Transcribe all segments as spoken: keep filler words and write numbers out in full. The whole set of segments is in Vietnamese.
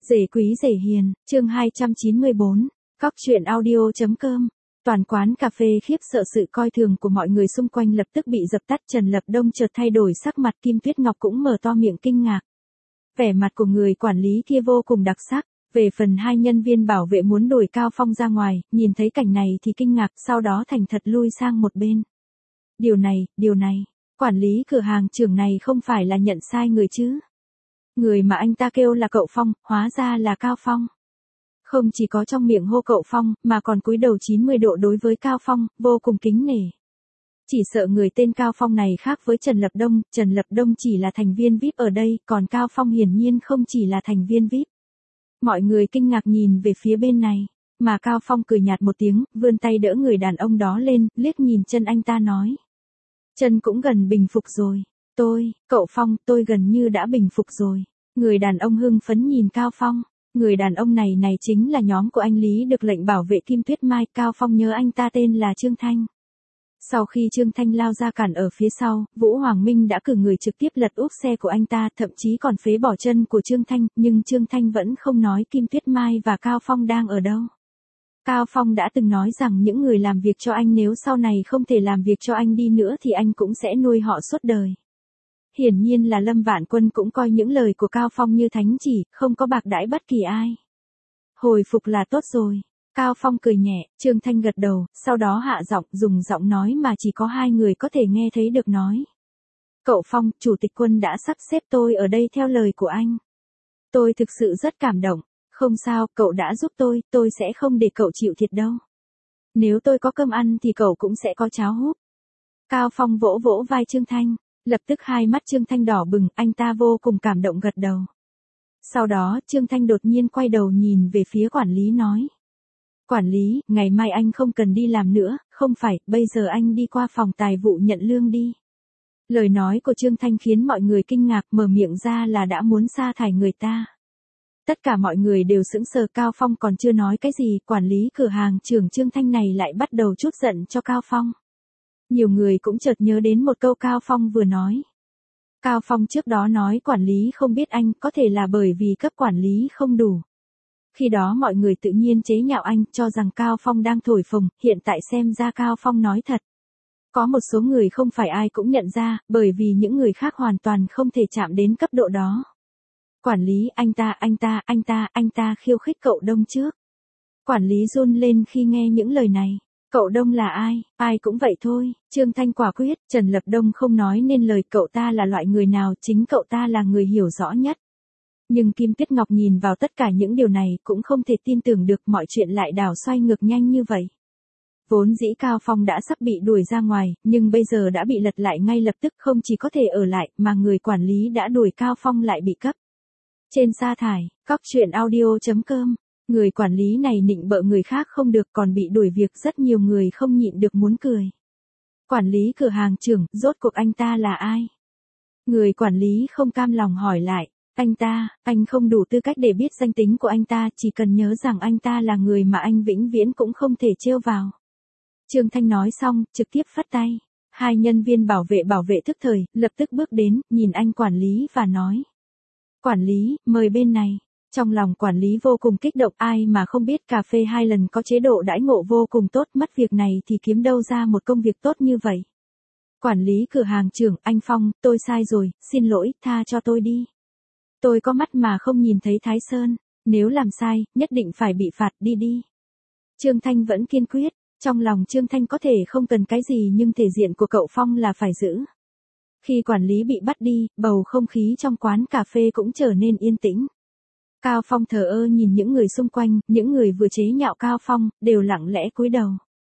Rể quý rể hiền, chương hai trăm chín mươi bốn, Cóc truyện audio.com. Toàn quán cà phê khiếp sợ sự coi thường của mọi người xung quanh lập tức bị dập tắt. Trần Lập Đông chợt thay đổi sắc mặt, Kim Tuyết Ngọc cũng mở to miệng kinh ngạc. Vẻ mặt của người quản lý kia vô cùng đặc sắc. Về phần hai nhân viên bảo vệ muốn đuổi Cao Phong ra ngoài, nhìn thấy cảnh này thì kinh ngạc, sau đó thành thật lui sang một bên. Điều này, điều này, quản lý cửa hàng trưởng này không phải là nhận sai người chứ? Người mà anh ta kêu là cậu Phong, hóa ra là Cao Phong. Không chỉ có trong miệng hô cậu Phong, mà còn cúi đầu chín mươi độ đối với Cao Phong, vô cùng kính nể. Chỉ sợ người tên Cao Phong này khác với Trần Lập Đông, Trần Lập Đông chỉ là thành viên vi ai pi ở đây, còn Cao Phong hiển nhiên không chỉ là thành viên vi ai pi. Mọi người kinh ngạc nhìn về phía bên này, mà Cao Phong cười nhạt một tiếng, vươn tay đỡ người đàn ông đó lên, liếc nhìn chân anh ta nói. Chân cũng gần bình phục rồi. Tôi, cậu Phong, tôi gần như đã bình phục rồi. Người đàn ông hưng phấn nhìn Cao Phong. Người đàn ông này này chính là nhóm của anh Lý được lệnh bảo vệ Kim Tuyết Mai. Cao Phong nhớ anh ta tên là Trương Thanh. Sau khi Trương Thanh lao ra cản ở phía sau, Vũ Hoàng Minh đã cử người trực tiếp lật úp xe của anh ta, thậm chí còn phế bỏ chân của Trương Thanh, nhưng Trương Thanh vẫn không nói Kim Tuyết Mai và Cao Phong đang ở đâu. Cao Phong đã từng nói rằng những người làm việc cho anh nếu sau này không thể làm việc cho anh đi nữa thì anh cũng sẽ nuôi họ suốt đời. Hiển nhiên là Lâm Vạn Quân cũng coi những lời của Cao Phong như thánh chỉ, không có bạc đãi bất kỳ ai. Hồi phục là tốt rồi. Cao Phong cười nhẹ, Trương Thanh gật đầu, sau đó hạ giọng, dùng giọng nói mà chỉ có hai người có thể nghe thấy được nói. Cậu Phong, Chủ tịch Quân đã sắp xếp tôi ở đây theo lời của anh. Tôi thực sự rất cảm động. Không sao, cậu đã giúp tôi, tôi sẽ không để cậu chịu thiệt đâu. Nếu tôi có cơm ăn thì cậu cũng sẽ có cháo húp. Cao Phong vỗ vỗ vai Trương Thanh. Lập tức hai mắt Trương Thanh đỏ bừng, anh ta vô cùng cảm động gật đầu. Sau đó, Trương Thanh đột nhiên quay đầu nhìn về phía quản lý nói. Quản lý, ngày mai anh không cần đi làm nữa, không phải, bây giờ anh đi qua phòng tài vụ nhận lương đi. Lời nói của Trương Thanh khiến mọi người kinh ngạc, mở miệng ra là đã muốn sa thải người ta. Tất cả mọi người đều sững sờ. Cao Phong còn chưa nói cái gì, quản lý cửa hàng trưởng Trương Thanh này lại bắt đầu trút giận cho Cao Phong. Nhiều người cũng chợt nhớ đến một câu Cao Phong vừa nói. Cao Phong trước đó nói quản lý không biết anh, có thể là bởi vì cấp quản lý không đủ. Khi đó mọi người tự nhiên chế nhạo anh, cho rằng Cao Phong đang thổi phồng, hiện tại xem ra Cao Phong nói thật. Có một số người không phải ai cũng nhận ra, bởi vì những người khác hoàn toàn không thể chạm đến cấp độ đó. Quản lý, anh ta, anh ta, anh ta, anh ta khiêu khích cậu Đông trước. Quản lý run lên khi nghe những lời này. Cậu Đông là ai? Ai cũng vậy thôi. Trương Thanh quả quyết, Trần Lập Đông không nói nên lời. Cậu ta là loại người nào, chính cậu ta là người hiểu rõ nhất. Nhưng Kim Tuyết Ngọc nhìn vào tất cả những điều này cũng không thể tin tưởng được mọi chuyện lại đảo xoay ngược nhanh như vậy. Vốn dĩ Cao Phong đã sắp bị đuổi ra ngoài, nhưng bây giờ đã bị lật lại ngay lập tức, không chỉ có thể ở lại, mà người quản lý đã đuổi Cao Phong lại bị cấp trên sa thải. Cóc truyện audio.com. Người quản lý này nịnh bợ người khác không được còn bị đuổi việc, rất nhiều người không nhịn được muốn cười. Quản lý cửa hàng trưởng, rốt cuộc anh ta là ai? Người quản lý không cam lòng hỏi lại. Anh ta, anh không đủ tư cách để biết danh tính của anh ta, chỉ cần nhớ rằng anh ta là người mà anh vĩnh viễn cũng không thể trêu vào. Trương Thanh nói xong, trực tiếp phất tay. Hai nhân viên bảo vệ bảo vệ tức thời, lập tức bước đến, nhìn anh quản lý và nói. Quản lý, mời bên này. Trong lòng quản lý vô cùng kích động, ai mà không biết cà phê hai lần có chế độ đãi ngộ vô cùng tốt, mất việc này thì kiếm đâu ra một công việc tốt như vậy. Quản lý cửa hàng trưởng, anh Phong, tôi sai rồi, xin lỗi, tha cho tôi đi. Tôi có mắt mà không nhìn thấy Thái Sơn, nếu làm sai, nhất định phải bị phạt, đi đi. Trương Thanh vẫn kiên quyết, trong lòng Trương Thanh có thể không cần cái gì nhưng thể diện của cậu Phong là phải giữ. Khi quản lý bị bắt đi, bầu không khí trong quán cà phê cũng trở nên yên tĩnh. Cao Phong thờ ơ nhìn những người xung quanh, những người vừa chế nhạo Cao Phong, đều lặng lẽ cúi đầu.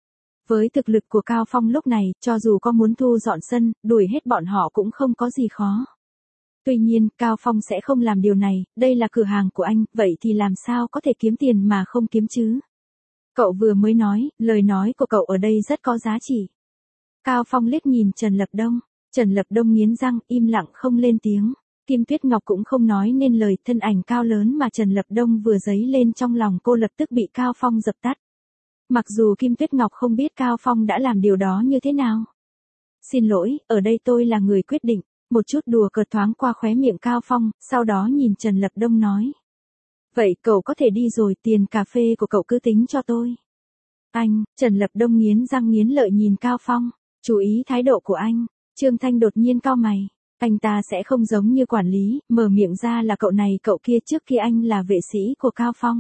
Với thực lực của Cao Phong lúc này, cho dù có muốn thu dọn sân, đuổi hết bọn họ cũng không có gì khó. Tuy nhiên, Cao Phong sẽ không làm điều này, đây là cửa hàng của anh, vậy thì làm sao có thể kiếm tiền mà không kiếm chứ? Cậu vừa mới nói, lời nói của cậu ở đây rất có giá trị. Cao Phong liếc nhìn Trần Lập Đông, Trần Lập Đông nghiến răng, im lặng không lên tiếng. Kim Tuyết Ngọc cũng không nói nên lời, thân ảnh cao lớn mà Trần Lập Đông vừa dấy lên trong lòng cô lập tức bị Cao Phong dập tắt. Mặc dù Kim Tuyết Ngọc không biết Cao Phong đã làm điều đó như thế nào. Xin lỗi, ở đây tôi là người quyết định. Một chút đùa cợt thoáng qua khóe miệng Cao Phong, sau đó nhìn Trần Lập Đông nói. Vậy cậu có thể đi rồi, tiền cà phê của cậu cứ tính cho tôi. Anh, Trần Lập Đông nghiến răng nghiến lợi nhìn Cao Phong, chú ý thái độ của anh. Trương Thanh đột nhiên cau mày, anh ta sẽ không giống như quản lý, mở miệng ra là cậu này cậu kia, trước khi anh là vệ sĩ của Cao Phong.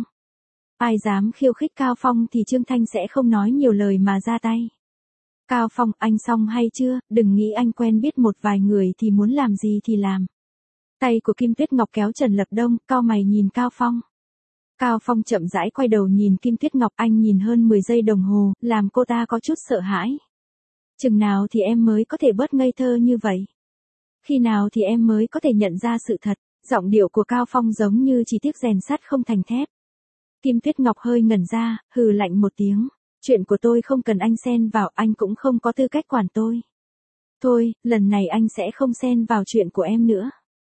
Ai dám khiêu khích Cao Phong thì Trương Thanh sẽ không nói nhiều lời mà ra tay. Cao Phong, anh xong hay chưa, đừng nghĩ anh quen biết một vài người thì muốn làm gì thì làm. Tay của Kim Tuyết Ngọc kéo Trần Lập Đông, cau mày nhìn Cao Phong. Cao Phong chậm rãi quay đầu nhìn Kim Tuyết Ngọc, anh nhìn hơn mười giây đồng hồ, làm cô ta có chút sợ hãi. Chừng nào thì em mới có thể bớt ngây thơ như vậy? Khi nào thì em mới có thể nhận ra sự thật? Giọng điệu của Cao Phong giống như chỉ tiếc rèn sắt không thành thép. Kim Tuyết Ngọc hơi ngẩn ra, hừ lạnh một tiếng. Chuyện của tôi không cần anh xen vào, anh cũng không có tư cách quản tôi. Thôi, lần này anh sẽ không xen vào chuyện của em nữa.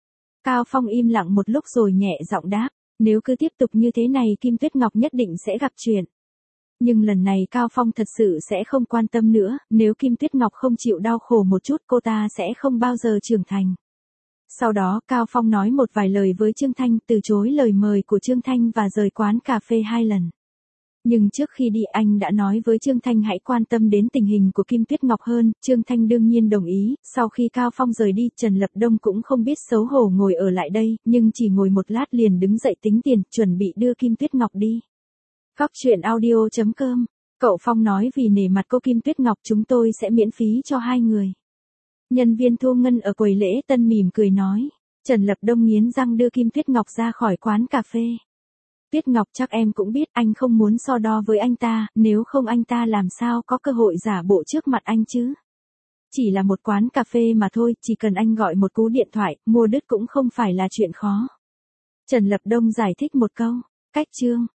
Cao Phong im lặng một lúc rồi nhẹ giọng đáp, nếu cứ tiếp tục như thế này Kim Tuyết Ngọc nhất định sẽ gặp chuyện. Nhưng lần này Cao Phong thật sự sẽ không quan tâm nữa, nếu Kim Tuyết Ngọc không chịu đau khổ một chút cô ta sẽ không bao giờ trưởng thành. Sau đó Cao Phong nói một vài lời với Trương Thanh, từ chối lời mời của Trương Thanh và rời quán cà phê hai lần. Nhưng trước khi đi anh đã nói với Trương Thanh hãy quan tâm đến tình hình của Kim Tuyết Ngọc hơn, Trương Thanh đương nhiên đồng ý, sau khi Cao Phong rời đi Trần Lập Đông cũng không biết xấu hổ ngồi ở lại đây, nhưng chỉ ngồi một lát liền đứng dậy tính tiền, chuẩn bị đưa Kim Tuyết Ngọc đi. Góc truyện audio chấm com, cậu Phong nói vì nể mặt cô Kim Tuyết Ngọc chúng tôi sẽ miễn phí cho hai người. Nhân viên thu ngân ở quầy lễ tân mỉm cười nói, Trần Lập Đông nghiến răng đưa Kim Tuyết Ngọc ra khỏi quán cà phê. Tuyết Ngọc chắc em cũng biết anh không muốn so đo với anh ta, nếu không anh ta làm sao có cơ hội giả bộ trước mặt anh chứ. Chỉ là một quán cà phê mà thôi, chỉ cần anh gọi một cú điện thoại, mua đứt cũng không phải là chuyện khó. Trần Lập Đông giải thích một câu, cách chương.